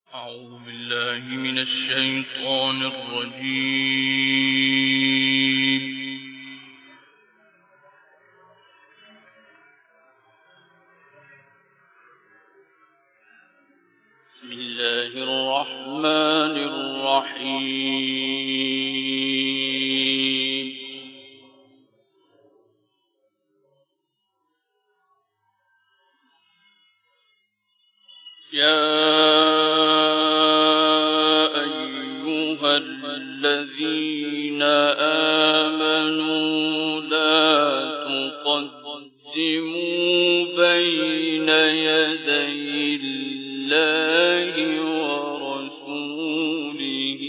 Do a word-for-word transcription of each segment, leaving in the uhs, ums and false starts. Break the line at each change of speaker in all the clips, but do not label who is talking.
أعوذ بالله من الشيطان الرجيم. بسم الله الرحمن الرحيم. يا أيها الذين آمنوا لا تقدموا بين يدي الله ورسوله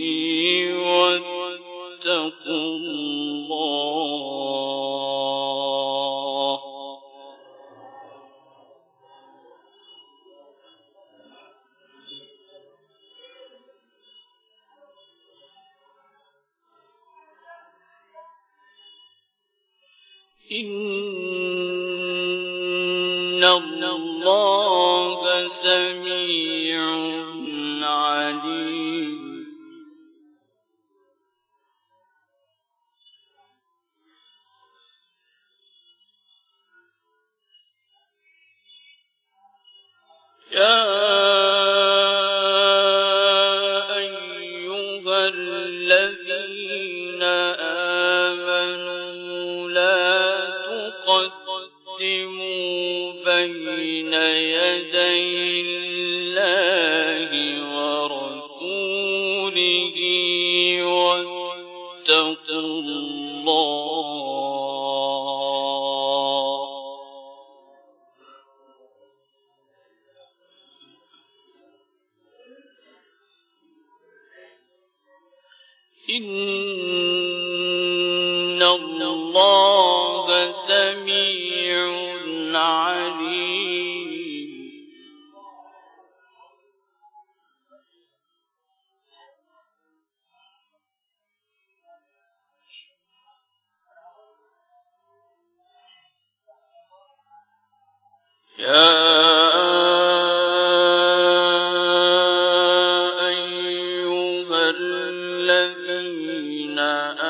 واتقوا الله. إن الله سميع عليم. يا أيها الذين آمنوا لا تقدموا بين يدي الله ورسوله واتقوا الله. إن الله سميع عليم. يا أيها الذين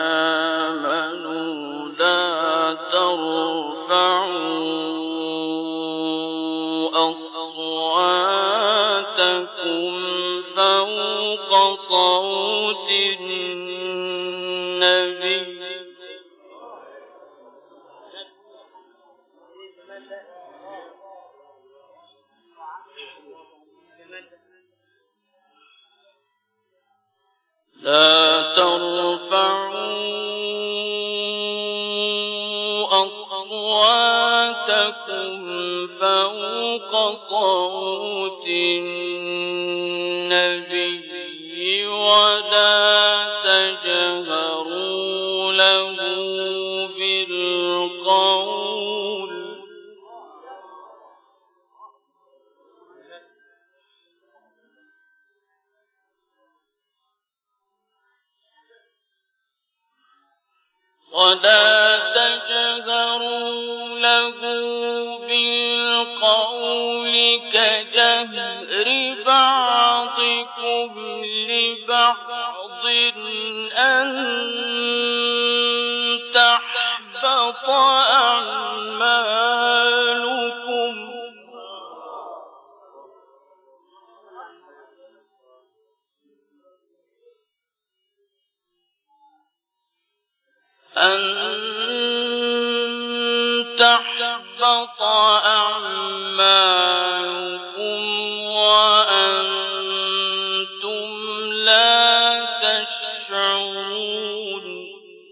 آمنوا لا ترفعوا أصواتكم فوق صوت النبي لا ترفعوا أصواتكم فوق صوت النبي ولا تجهروا له بالقول ولا تجهروا له بالقول كجهر بعضكم لبعض أن تحبط أعمالكم أن تحبط أعمالكم وأنتم لا تشعرون.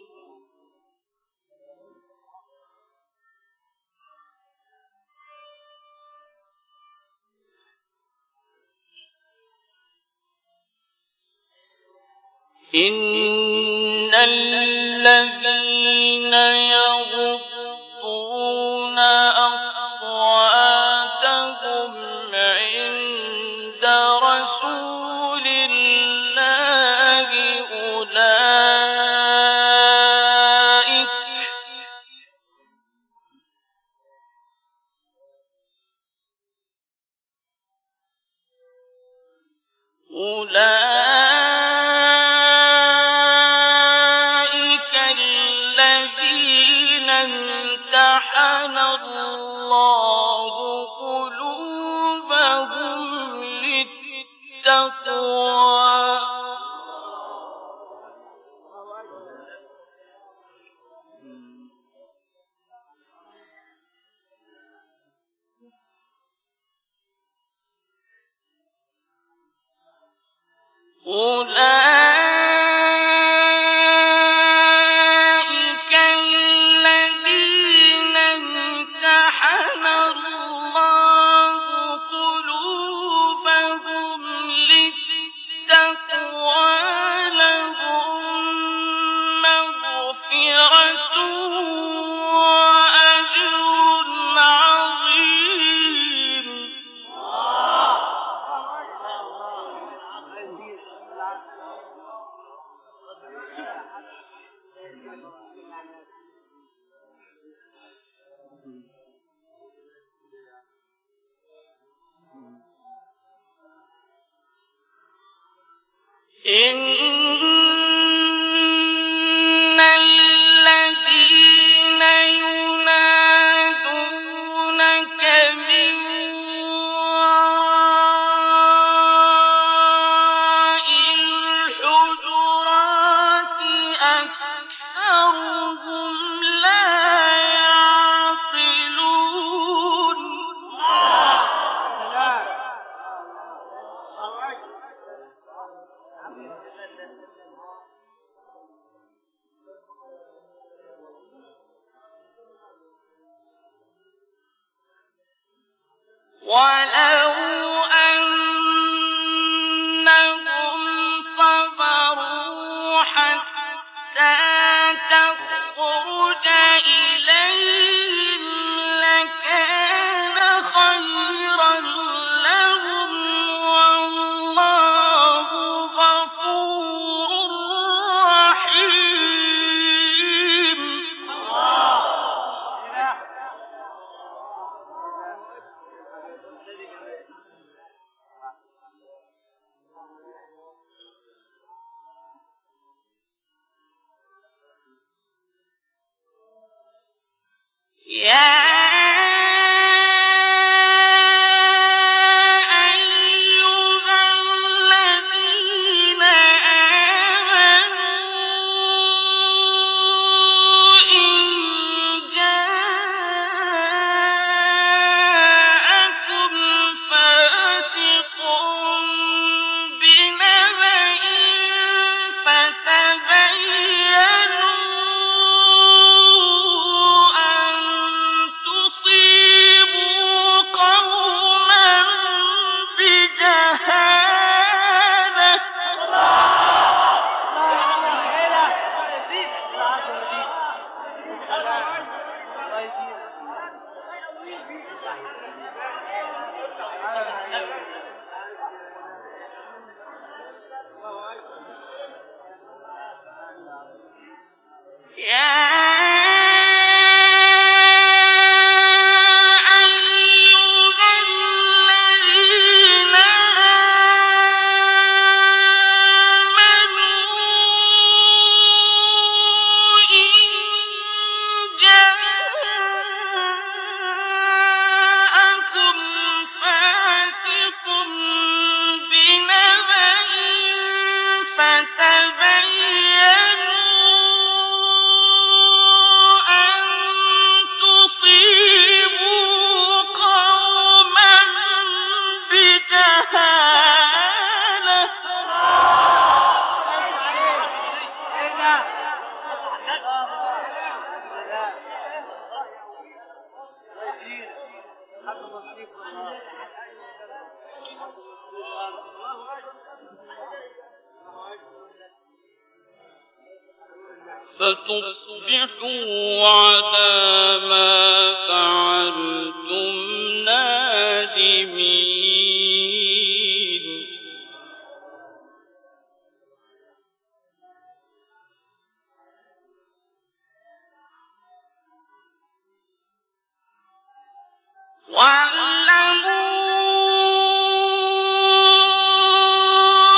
إن الذين يغضون أصواتهم عند رسول الله أولئك أولئك الذين امتحن الله قلوبهم للتقوى أولئك الذين امتحن الله قلوبهم للتقوى لهم مغفرة وأجر عظيم. إن الذين ينادونك من وراء الحجرات أكثرهم لا يعقلون. ولو أنهم صبروا حتى تخرج إليهم لكان خيرا لهم والله غفور رحيم. يا أيها الذين آمنوا إن جاءكم فاسق بنبأ فتبينوا فتصبحوا على ما فعلتم نادمين. واعلموا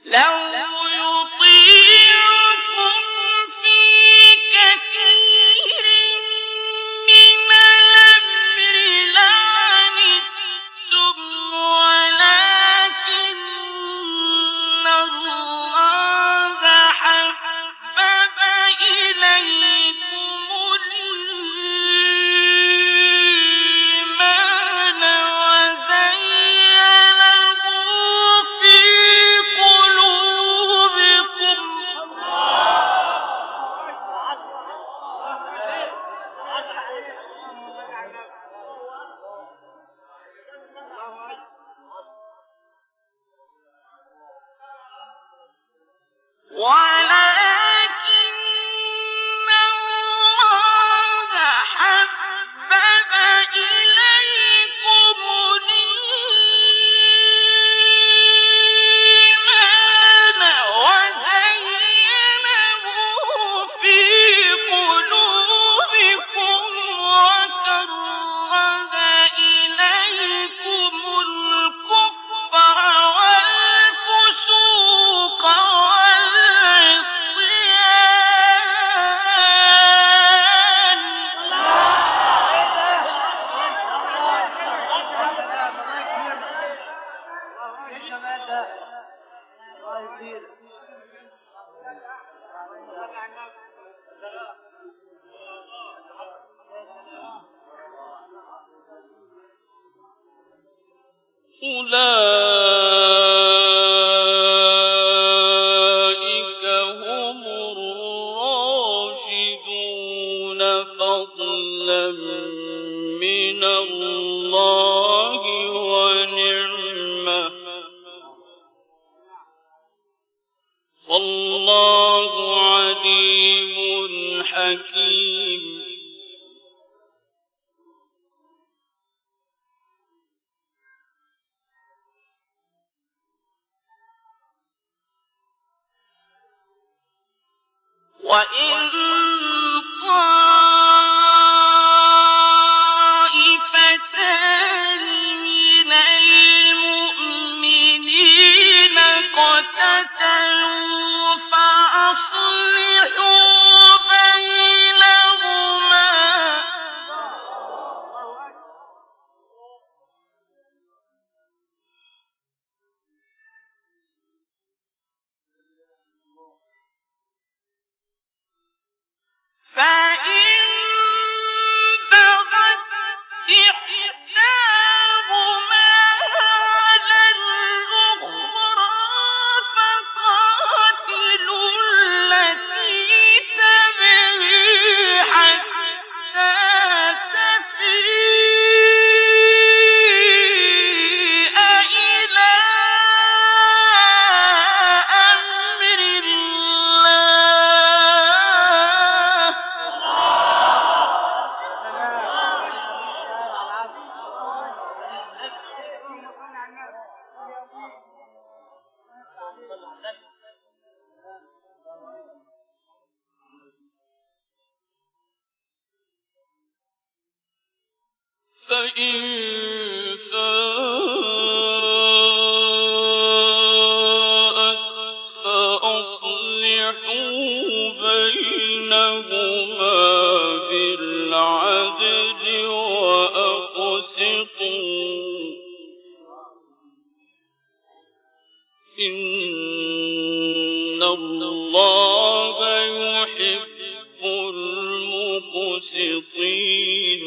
أولئك هم الراشدون فضلا من الله ونعمة والله عليم حكيم. وإن طائفتان من المؤمنين اقتتلوا فأصلحوا بينهما فإن بغت إحداهما على الأخرى فقاتلوا التي تبغي حتى تفيء إلى أمر الله فإن فاءت فأصلحوا بينهما بالعدل وأقسطوا إن الله يحب المقسطين.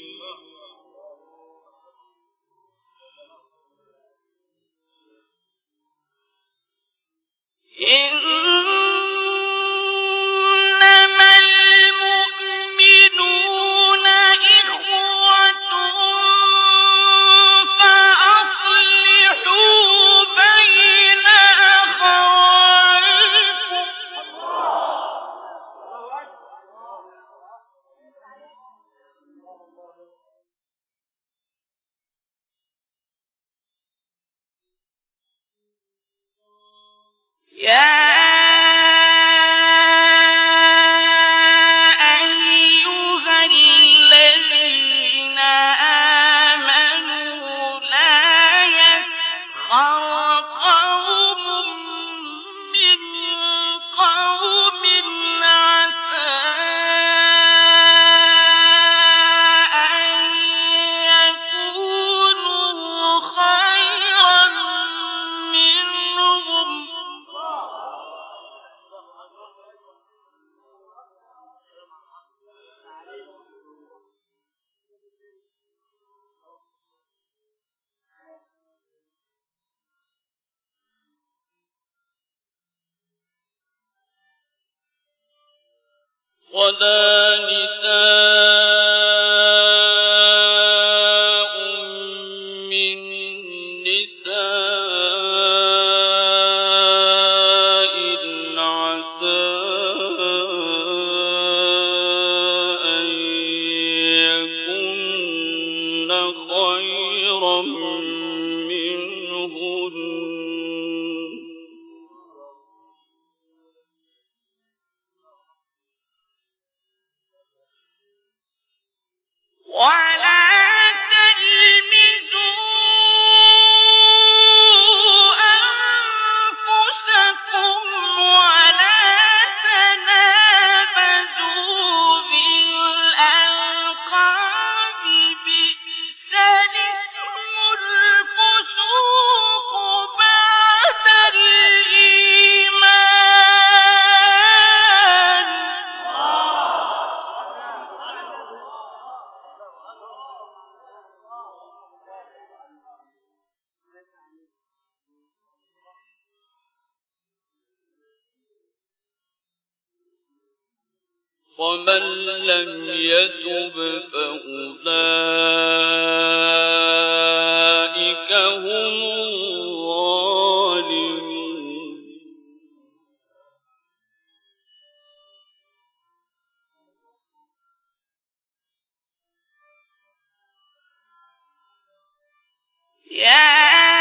إنما المؤمنون إخوة فأصلحوا بين أخويكم يا أيها الذين آمنوا لا يسخر قوم
ولا نساء من نساء عسى أن يكن خيرا منهن
ولا تلمزوا أنفسكم ولا تنابزوا بالألقاب بئس الاسم الفسوق بعد الإيمان
ومن لم يتب فأولئك هم الظالمون
يا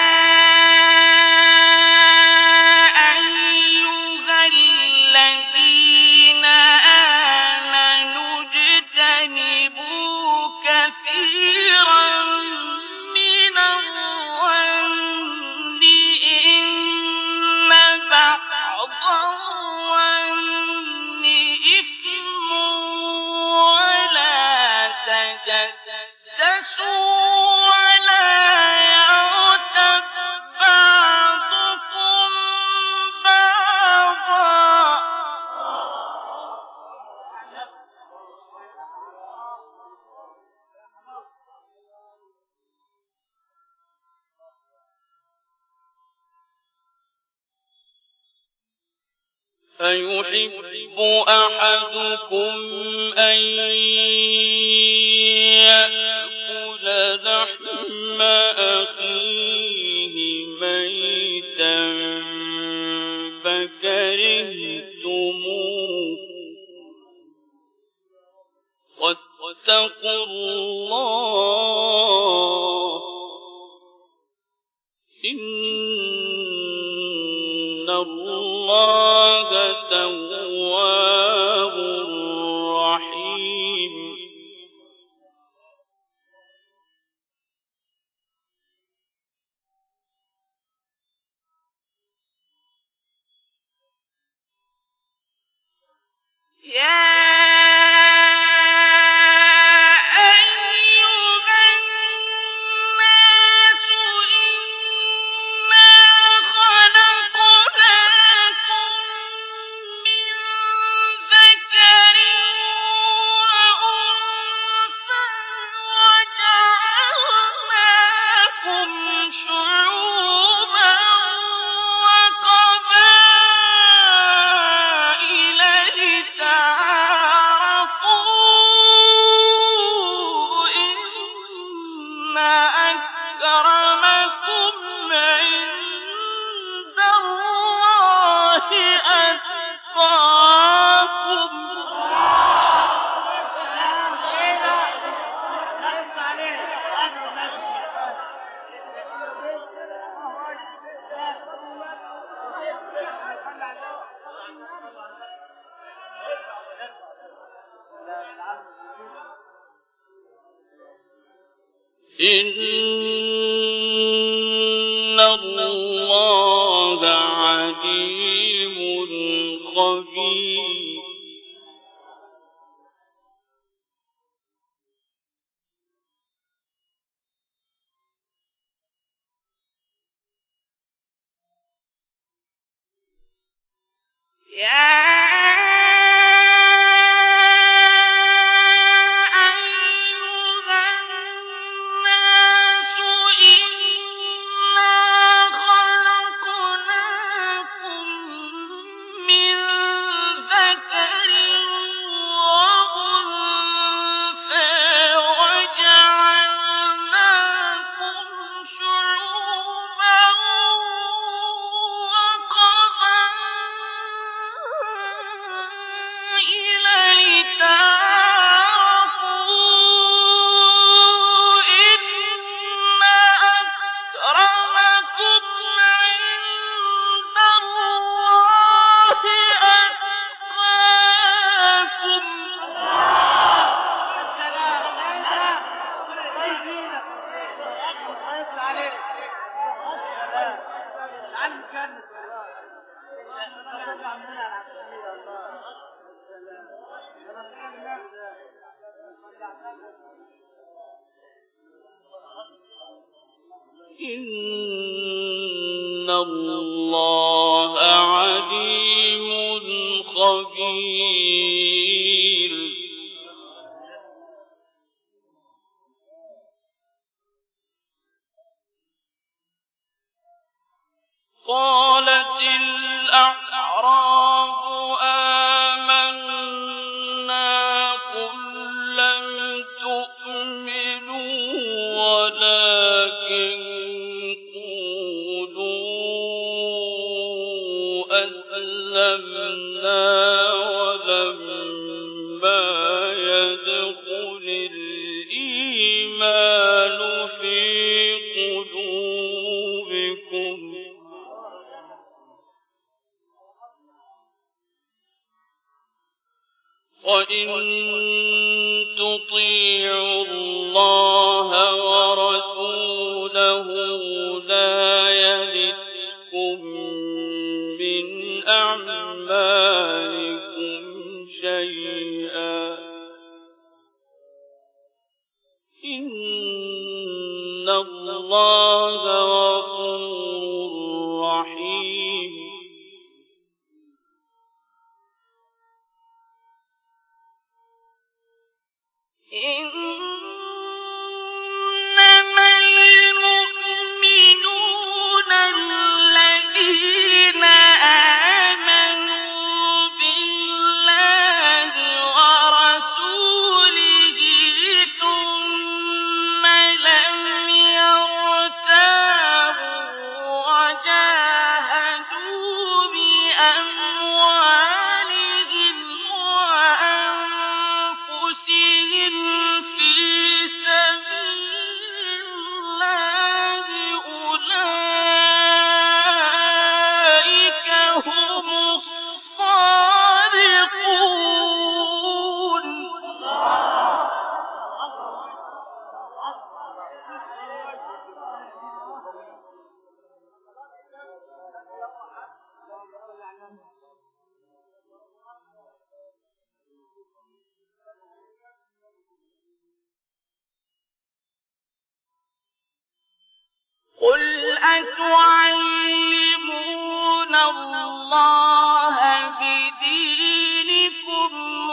أيها الذين آمنوا اجتنبوا كثيرا من الظن إن بعض الظن إثم ولا تجسسوا ولا يغتب بعضكم بعضا
أيحب أحدكم أن يأكل لحم أخيه ميتا فكرهتموه واتقوا الله إن الله تواب رحيم
يا أيها الناس إنا خلقناكم من ذكر وأنثى وجعلناكم شعوبا وقبائل لتعارفوا إن أكرمكم عند الله أتقاكم
إن الله عليم خبير
يا
إن الله عليم خبير. قالت الأعراب آمنا قل لم تؤمنوا ولكن قولوا أسلمنا ولما يدخل الإيمان في قلوبكم وإن تطيعوا الله ورسوله لا يلتكم من أعمالكم شيئا إن الله غفور رحيم.
إنما المؤمنون الذين آمنوا بالله ورسوله ثم لم يرتابوا وجاهدوا بأموالهم وأنفسهم في سبيل الله أولئك هم الصادقون. قل أتعلمون الله بدينكم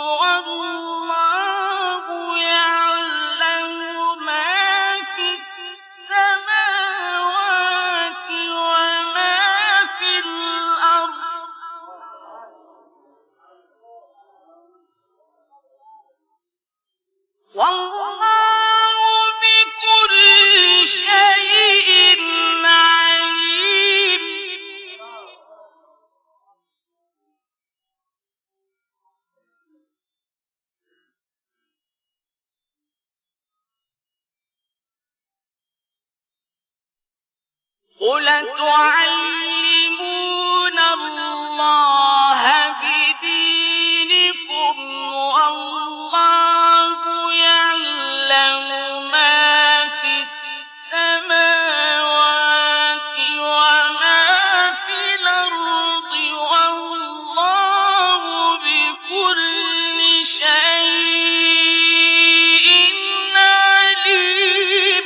والله يعلم ما في السماوات وما في الأرض والله بكل شيء عليم. قل تعلمون الله بدينكم والله يعلم ما في السماوات وما في الأرض والله بكل شيء عليم.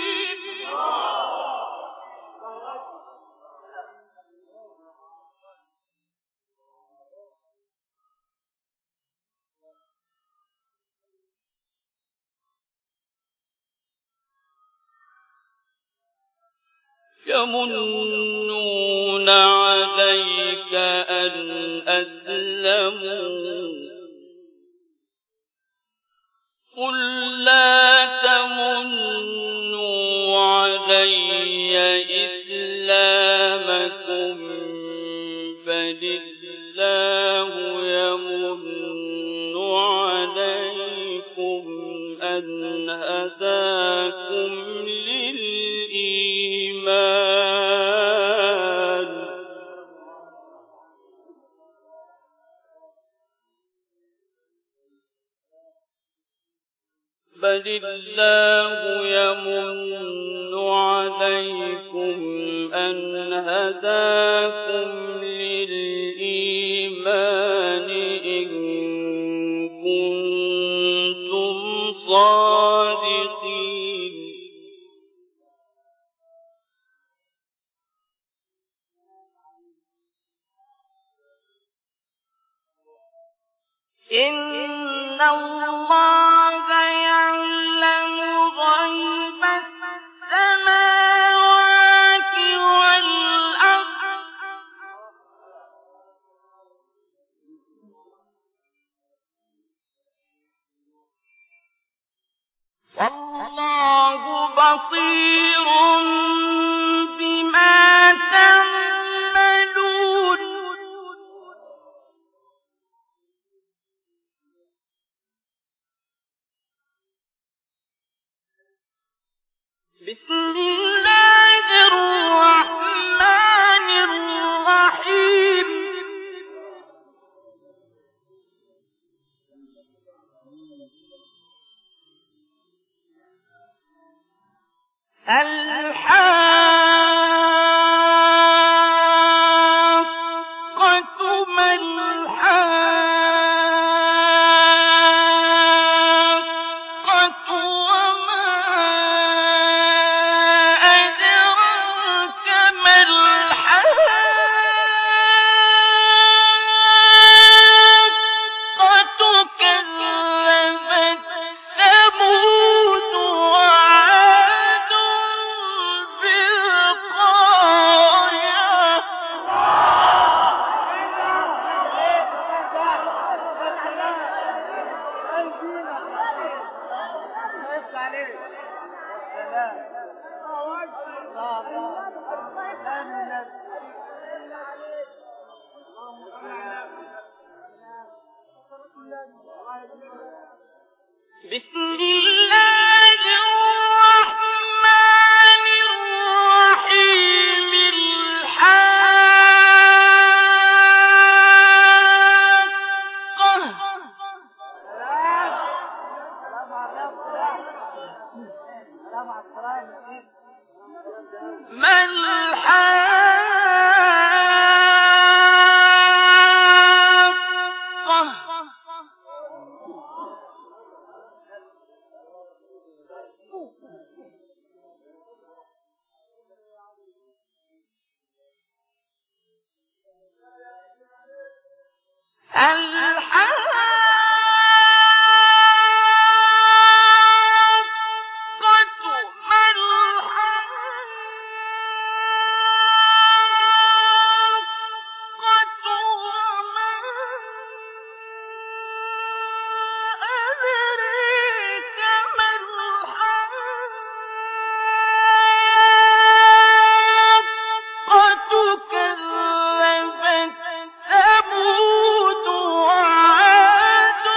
يمنون عليك أن أسلموا قل لا تمنوا علي إسلامكم بل الله يمن عليكم أن هداكم للإيمان بل الله يمن عليكم أن هداكم للإيمان إن كنتم صادقين. بسم الله الرحمن الرحيم الحاقة ما الحاقة وما أدراك ما الحاقة كذبت ثمود وعاد بالقارعة بسم الله الرحمن الرحيم الحاقة ما الحاقة الحاقة ما الحاقة وما أدريك ما الحاقة كذبت ثمود وعاد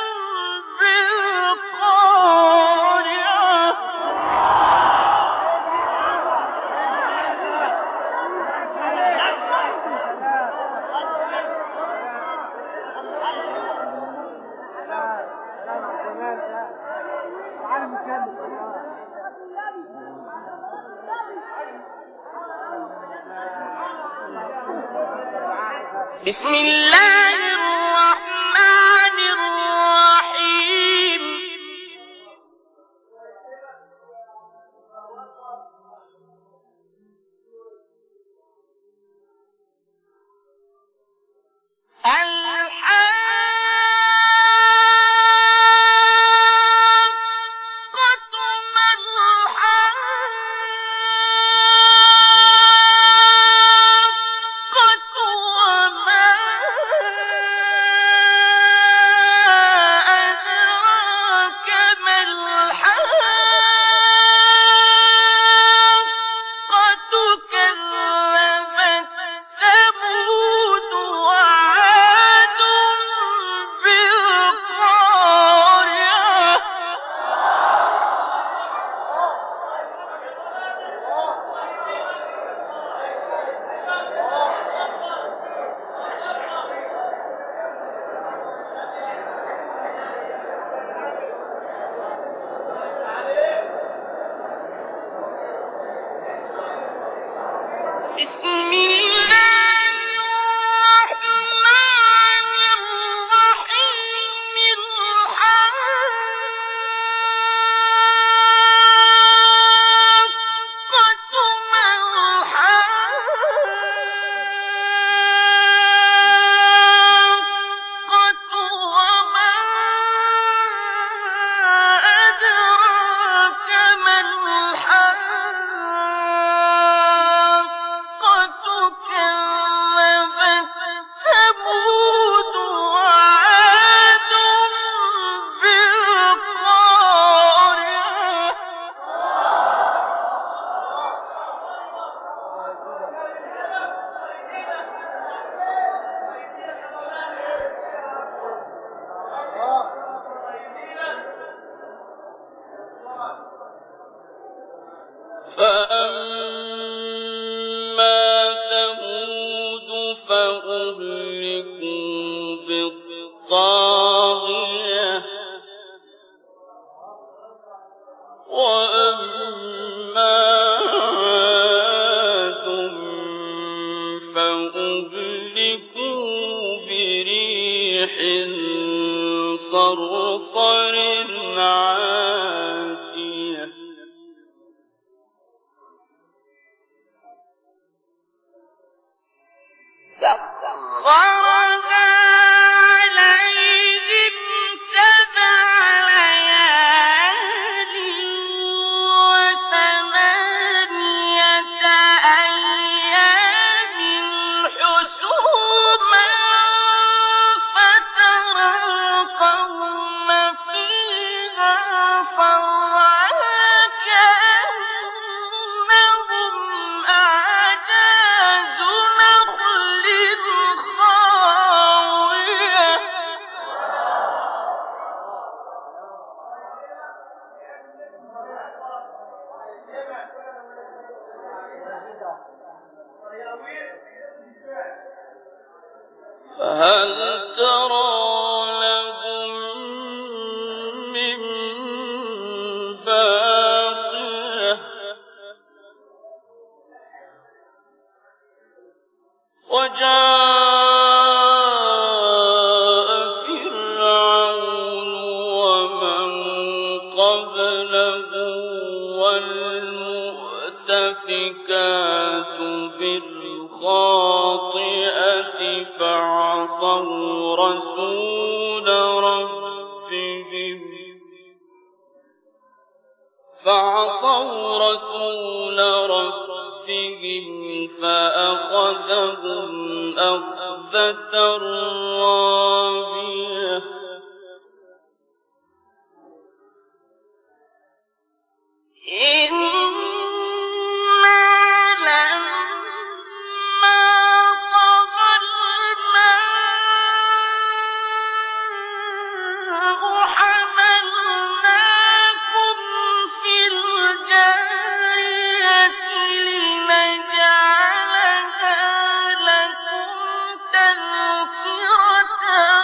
بالقارعة بسم الله الرحمن الرحيم الحاقة ما الحاقة وما
فأهلكوا بالطاغية وأما عاد فأهلكوا بريح صرصر عاتية
سخرها عليهم سبع ليال وثمانية أيام حسوما فترى القوم فيها صرعى كأنهم أعجاز نخل خاوية
فهل ترى لهم من باقية وجاء فرعون ومن قبله والمؤتفكات بالخاطئة فعصوا رسول ربهم فعصوا رسول ربهم فأخذهم أخذة رابية
إنا لما طغى الماء حملناكم في الجارية لنجعلها لكم تذكرة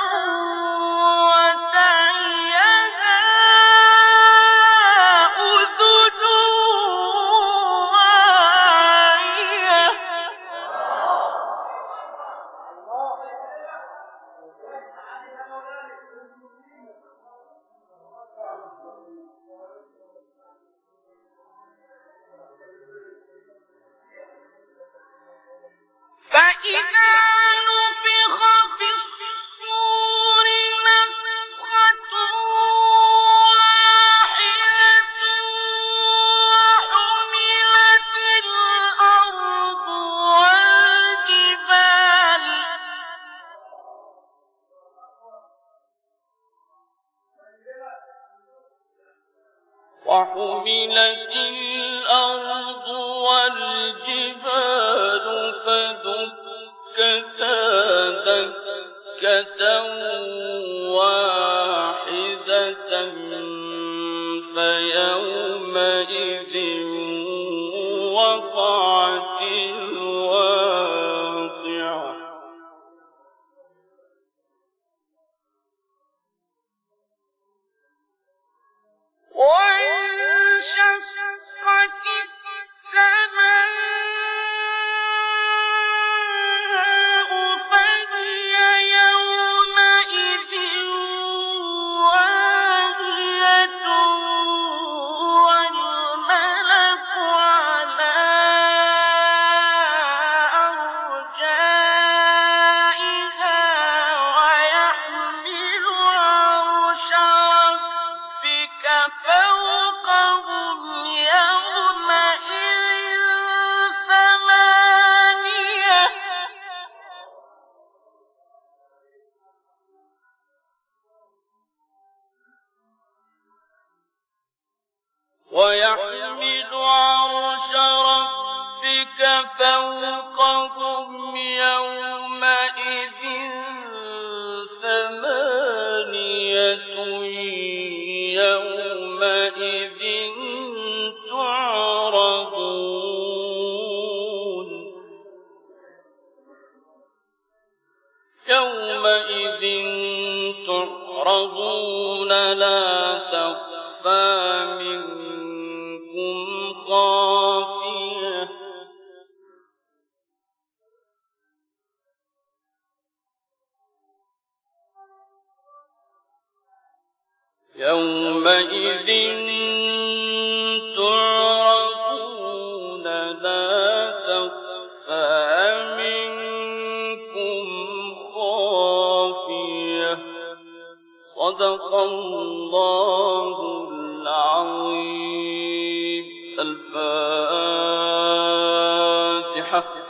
وتعيها أذن واعية فإذا نفخ في الصور نفخة واحدة وحملت الأرض والجبال
وحملت الأرض والجبال فدكتا دكة واحدة فيومئذ وقعت الواقعة
وانشقت السماء فهي يومئذ واهية والملك على أرجائها ويحمل عرش ربك فوقهم يومئذ ثمانية
ويحمل عرش ربك فوقهم يومئذ ثمانية يومئذ تعرضون يومئذ تعرضون لا تخفى منكم خافية صدق الله العظيم. الفاتحة.